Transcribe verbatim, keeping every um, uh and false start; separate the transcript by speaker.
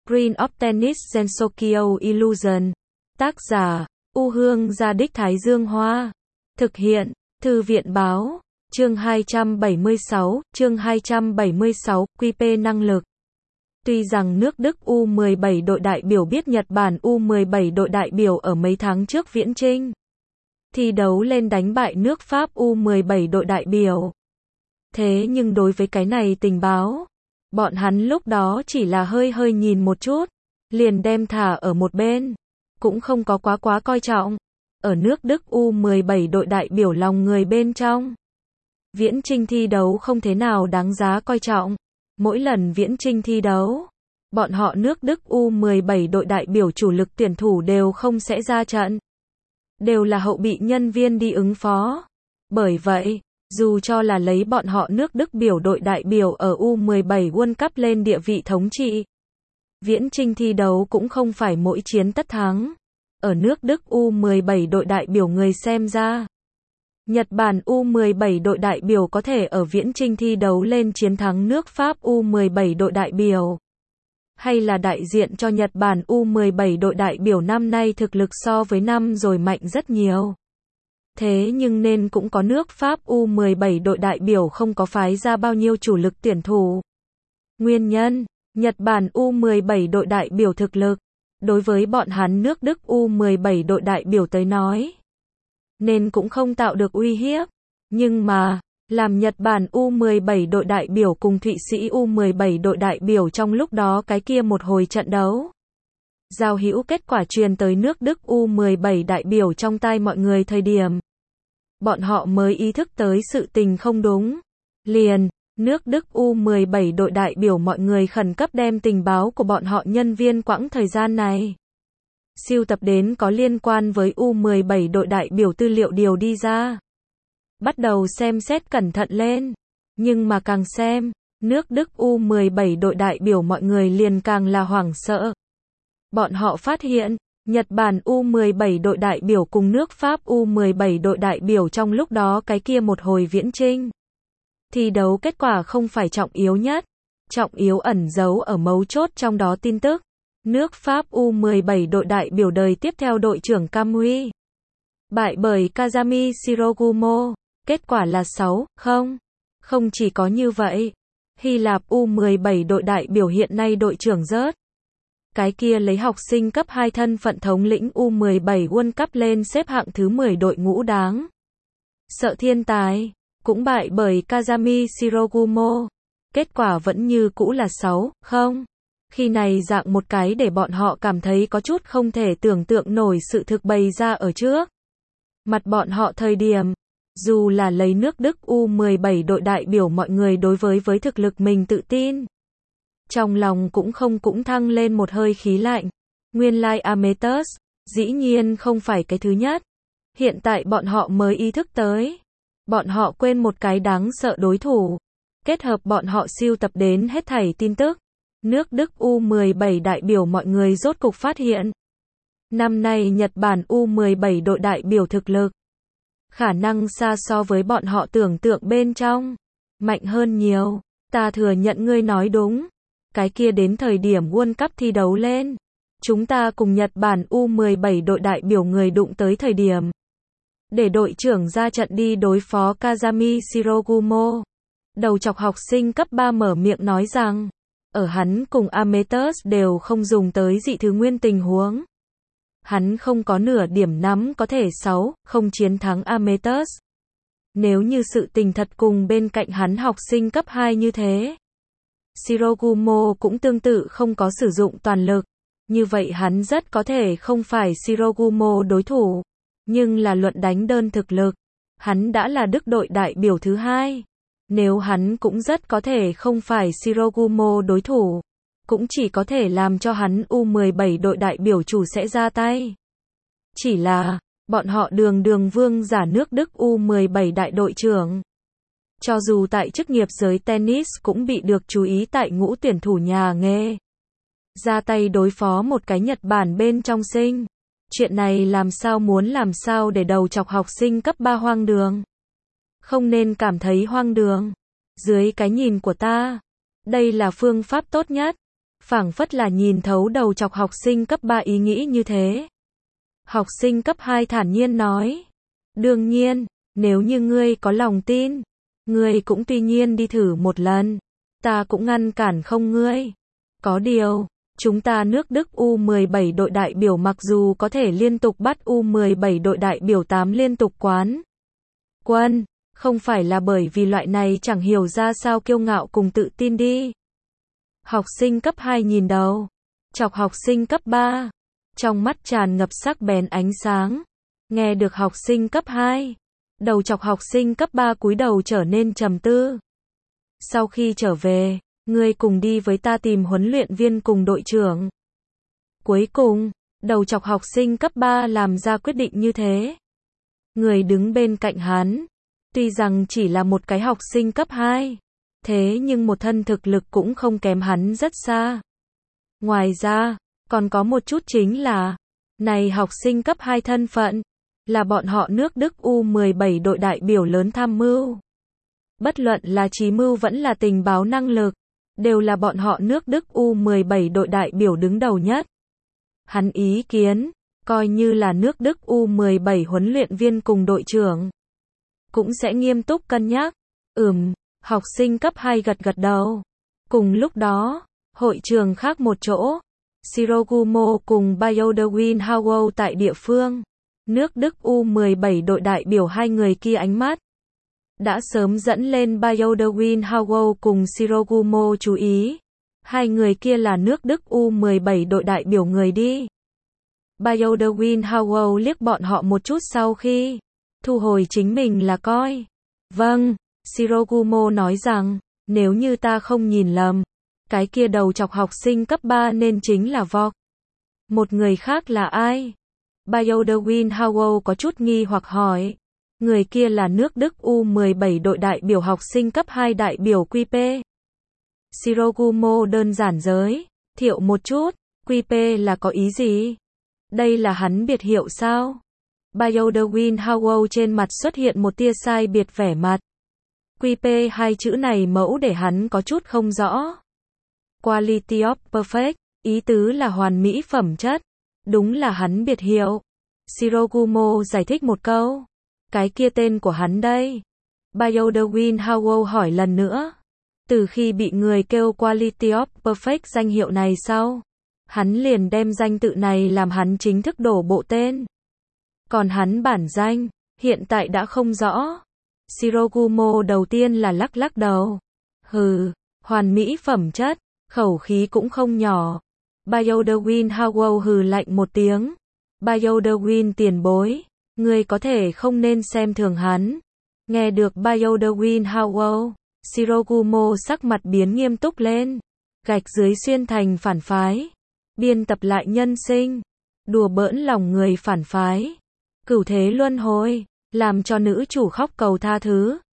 Speaker 1: Screen of Tennis Gensokyo Illusion. Tác giả, U Hương Gia Đích Thái Dương Hoa. Thực hiện, Thư viện Báo. Chương hai trăm bảy mươi sáu, chương hai trăm bảy mươi sáu, quy pê năng lực. Tuy rằng nước Đức U mười bảy đội đại biểu biết Nhật Bản U mười bảy đội đại biểu ở mấy tháng trước viễn chinh thi đấu lên đánh bại nước Pháp U mười bảy đội đại biểu. Thế nhưng đối với cái này tình báo, bọn hắn lúc đó chỉ là hơi hơi nhìn một chút, liền đem thả ở một bên, cũng không có quá quá coi trọng. Ở nước Đức U mười bảy đội đại biểu lòng người bên trong, viễn chinh thi đấu không thế nào đáng giá coi trọng. Mỗi lần viễn chinh thi đấu, bọn họ nước Đức U mười bảy đội đại biểu chủ lực tuyển thủ đều không sẽ ra trận, đều là hậu bị nhân viên đi ứng phó. Bởi vậy, dù cho là lấy bọn họ nước Đức biểu đội đại biểu ở U mười bảy World Cup lên địa vị thống trị, viễn chinh thi đấu cũng không phải mỗi chiến tất thắng. Ở nước Đức U mười bảy đội đại biểu người xem ra, Nhật Bản U mười bảy đội đại biểu có thể ở viễn chinh thi đấu lên chiến thắng nước Pháp U mười bảy đội đại biểu, hay là đại diện cho Nhật Bản U mười bảy đội đại biểu năm nay thực lực so với năm rồi mạnh rất nhiều. Thế nhưng nên cũng có nước Pháp U mười bảy đội đại biểu không có phái ra bao nhiêu chủ lực tuyển thủ. Nguyên nhân, Nhật Bản U mười bảy đội đại biểu thực lực, đối với bọn hắn nước Đức U mười bảy đội đại biểu tới nói, nên cũng không tạo được uy hiếp. Nhưng mà, làm Nhật Bản U mười bảy đội đại biểu cùng Thụy Sĩ U mười bảy đội đại biểu trong lúc đó cái kia một hồi trận đấu, giao hữu kết quả truyền tới nước Đức U mười bảy đại biểu trong tai mọi người thời điểm, bọn họ mới ý thức tới sự tình không đúng. Liền, nước Đức U mười bảy đội đại biểu mọi người khẩn cấp đem tình báo của bọn họ nhân viên quãng thời gian này siêu tập đến có liên quan với U mười bảy đội đại biểu tư liệu điều đi ra. Bắt đầu xem xét cẩn thận lên. Nhưng mà càng xem, nước Đức U mười bảy đội đại biểu mọi người liền càng là hoảng sợ. Bọn họ phát hiện, Nhật Bản U mười bảy đội đại biểu cùng nước Pháp U mười bảy đội đại biểu trong lúc đó cái kia một hồi viễn chinh thi đấu kết quả không phải trọng yếu nhất. Trọng yếu ẩn giấu ở mấu chốt trong đó tin tức. Nước Pháp U mười bảy đội đại biểu đời tiếp theo đội trưởng Kamui bại bởi Kazami Shirogumo. Kết quả là sáu không. Không chỉ có như vậy, Hy Lạp U mười bảy đội đại biểu hiện nay đội trưởng rớt. Cái kia lấy học sinh cấp hai thân phận thống lĩnh U mười bảy World Cup lên xếp hạng thứ mười đội ngũ đáng sợ thiên tài, cũng bại bởi Kazami Shirogumo. Kết quả vẫn như cũ là sáu không. Khi này dạng một cái để bọn họ cảm thấy có chút không thể tưởng tượng nổi sự thực bày ra ở trước mặt bọn họ thời điểm, dù là lấy nước Đức U mười bảy đội đại biểu mọi người đối với với thực lực mình tự tin, trong lòng cũng không cũng thăng lên một hơi khí lạnh. Nguyên lai like Ametus, dĩ nhiên không phải cái thứ nhất. Hiện tại bọn họ mới ý thức tới. Bọn họ quên một cái đáng sợ đối thủ. Kết hợp bọn họ siêu tập đến hết thảy tin tức, nước Đức U mười bảy đại biểu mọi người rốt cục phát hiện. Năm nay Nhật Bản U mười bảy đội đại biểu thực lực, khả năng xa so với bọn họ tưởng tượng bên trong, mạnh hơn nhiều. Ta thừa nhận ngươi nói đúng. Cái kia đến thời điểm World Cup thi đấu lên, chúng ta cùng Nhật Bản U mười bảy đội đại biểu người đụng tới thời điểm, để đội trưởng ra trận đi đối phó Kazami Shirogumo. Đầu chọc học sinh cấp ba mở miệng nói rằng, ở hắn cùng Ametus đều không dùng tới dị thứ nguyên tình huống, hắn không có nửa điểm nắm có thể sáu không chiến thắng Ametus. Nếu như sự tình thật cùng bên cạnh hắn học sinh cấp hai như thế, Shirogumo cũng tương tự không có sử dụng toàn lực, như vậy hắn rất có thể không phải Shirogumo đối thủ. Nhưng là luận đánh đơn thực lực, hắn đã là Đức đội đại biểu thứ hai. Nếu hắn cũng rất có thể không phải Shirogumo đối thủ, cũng chỉ có thể làm cho hắn U mười bảy đội đại biểu chủ sẽ ra tay. Chỉ là, bọn họ đường đường vương giả nước Đức U mười bảy đại đội trưởng, cho dù tại chức nghiệp giới tennis cũng bị được chú ý tại ngũ tuyển thủ nhà nghề, ra tay đối phó một cái Nhật Bản bên trong sinh. Chuyện này làm sao muốn làm sao để đầu chọc học sinh cấp ba hoang đường. Không nên cảm thấy hoang đường. Dưới cái nhìn của ta, đây là phương pháp tốt nhất. phảng phất là nhìn thấu đầu chọc học sinh cấp ba ý nghĩ như thế. Học sinh cấp hai thản nhiên nói. Đương nhiên, nếu như ngươi có lòng tin, ngươi cũng tuy nhiên đi thử một lần. Ta cũng ngăn cản không ngươi. Có điều, chúng ta nước Đức U mười bảy đội đại biểu mặc dù có thể liên tục bắt U mười bảy đội đại biểu tám liên tục quán quân, không phải là bởi vì loại này chẳng hiểu ra sao kiêu ngạo cùng tự tin đi. Học sinh cấp hai nhìn đầu chọc học sinh cấp ba, trong mắt tràn ngập sắc bén ánh sáng. Nghe được học sinh cấp hai, đầu chọc học sinh cấp ba cúi đầu trở nên trầm tư. Sau khi trở về, ngươi cùng đi với ta tìm huấn luyện viên cùng đội trưởng. Cuối cùng, đầu chọc học sinh cấp ba làm ra quyết định như thế. Người đứng bên cạnh hắn, tuy rằng chỉ là một cái học sinh cấp hai, thế nhưng một thân thực lực cũng không kém hắn rất xa. Ngoài ra, còn có một chút chính là, này học sinh cấp hai thân phận, là bọn họ nước Đức U mười bảy đội đại biểu lớn tham mưu. Bất luận là trí mưu vẫn là tình báo năng lực, đều là bọn họ nước Đức U mười bảy đội đại biểu đứng đầu nhất. Hắn ý kiến, coi như là nước Đức U mười bảy huấn luyện viên cùng đội trưởng, cũng sẽ nghiêm túc cân nhắc. Ừm, học sinh cấp hai gật gật đầu. Cùng lúc đó, hội trường khác một chỗ, Shirogumo cùng Bayodewin Howell tại địa phương. Nước Đức U mười bảy đội đại biểu hai người kia ánh mắt đã sớm dẫn lên Bayodewin Howell cùng Shirogumo chú ý. Hai người kia là nước Đức U mười bảy đội đại biểu người đi. Bayodewin Howell liếc bọn họ một chút sau khi thu hồi chính mình là coi. Vâng, Shirogumo nói rằng, nếu như ta không nhìn lầm, cái kia đầu chọc học sinh cấp ba nên chính là Vok. Một người khác là ai? Bayodewin Howell có chút nghi hoặc hỏi. Người kia là nước Đức U mười bảy đội đại biểu học sinh cấp hai đại biểu quy pê. Shirogumo đơn giản giới thiệu một chút, quy pê là có ý gì? Đây là hắn biệt hiệu sao? Bayodewin Howell trên mặt xuất hiện một tia sai biệt vẻ mặt. quy pê hai chữ này mẫu để hắn có chút không rõ. Quality of perfect, ý tứ là hoàn mỹ phẩm chất. Đúng là hắn biệt hiệu. Shirogumo giải thích một câu. Cái kia tên của hắn đây. Bayodewin Howell hỏi lần nữa. Từ khi bị người kêu Quality of Perfect danh hiệu này sau, hắn liền đem danh tự này làm hắn chính thức đổ bộ tên. Còn hắn bản danh, hiện tại đã không rõ. Shirogumo đầu tiên là lắc lắc đầu. Hừ, hoàn mỹ phẩm chất, khẩu khí cũng không nhỏ. Bayodewin Howell hừ lạnh một tiếng. Bayodewin tiền bối, ngươi có thể không nên xem thường hắn. Nghe được Bayodewin Howell, Shirogumo sắc mặt biến nghiêm túc lên. Gạch dưới xuyên thành phản phái. Biên tập lại nhân sinh. Đùa bỡn lòng người phản phái. Cửu thế luân hồi. Làm cho nữ chủ khóc cầu tha thứ.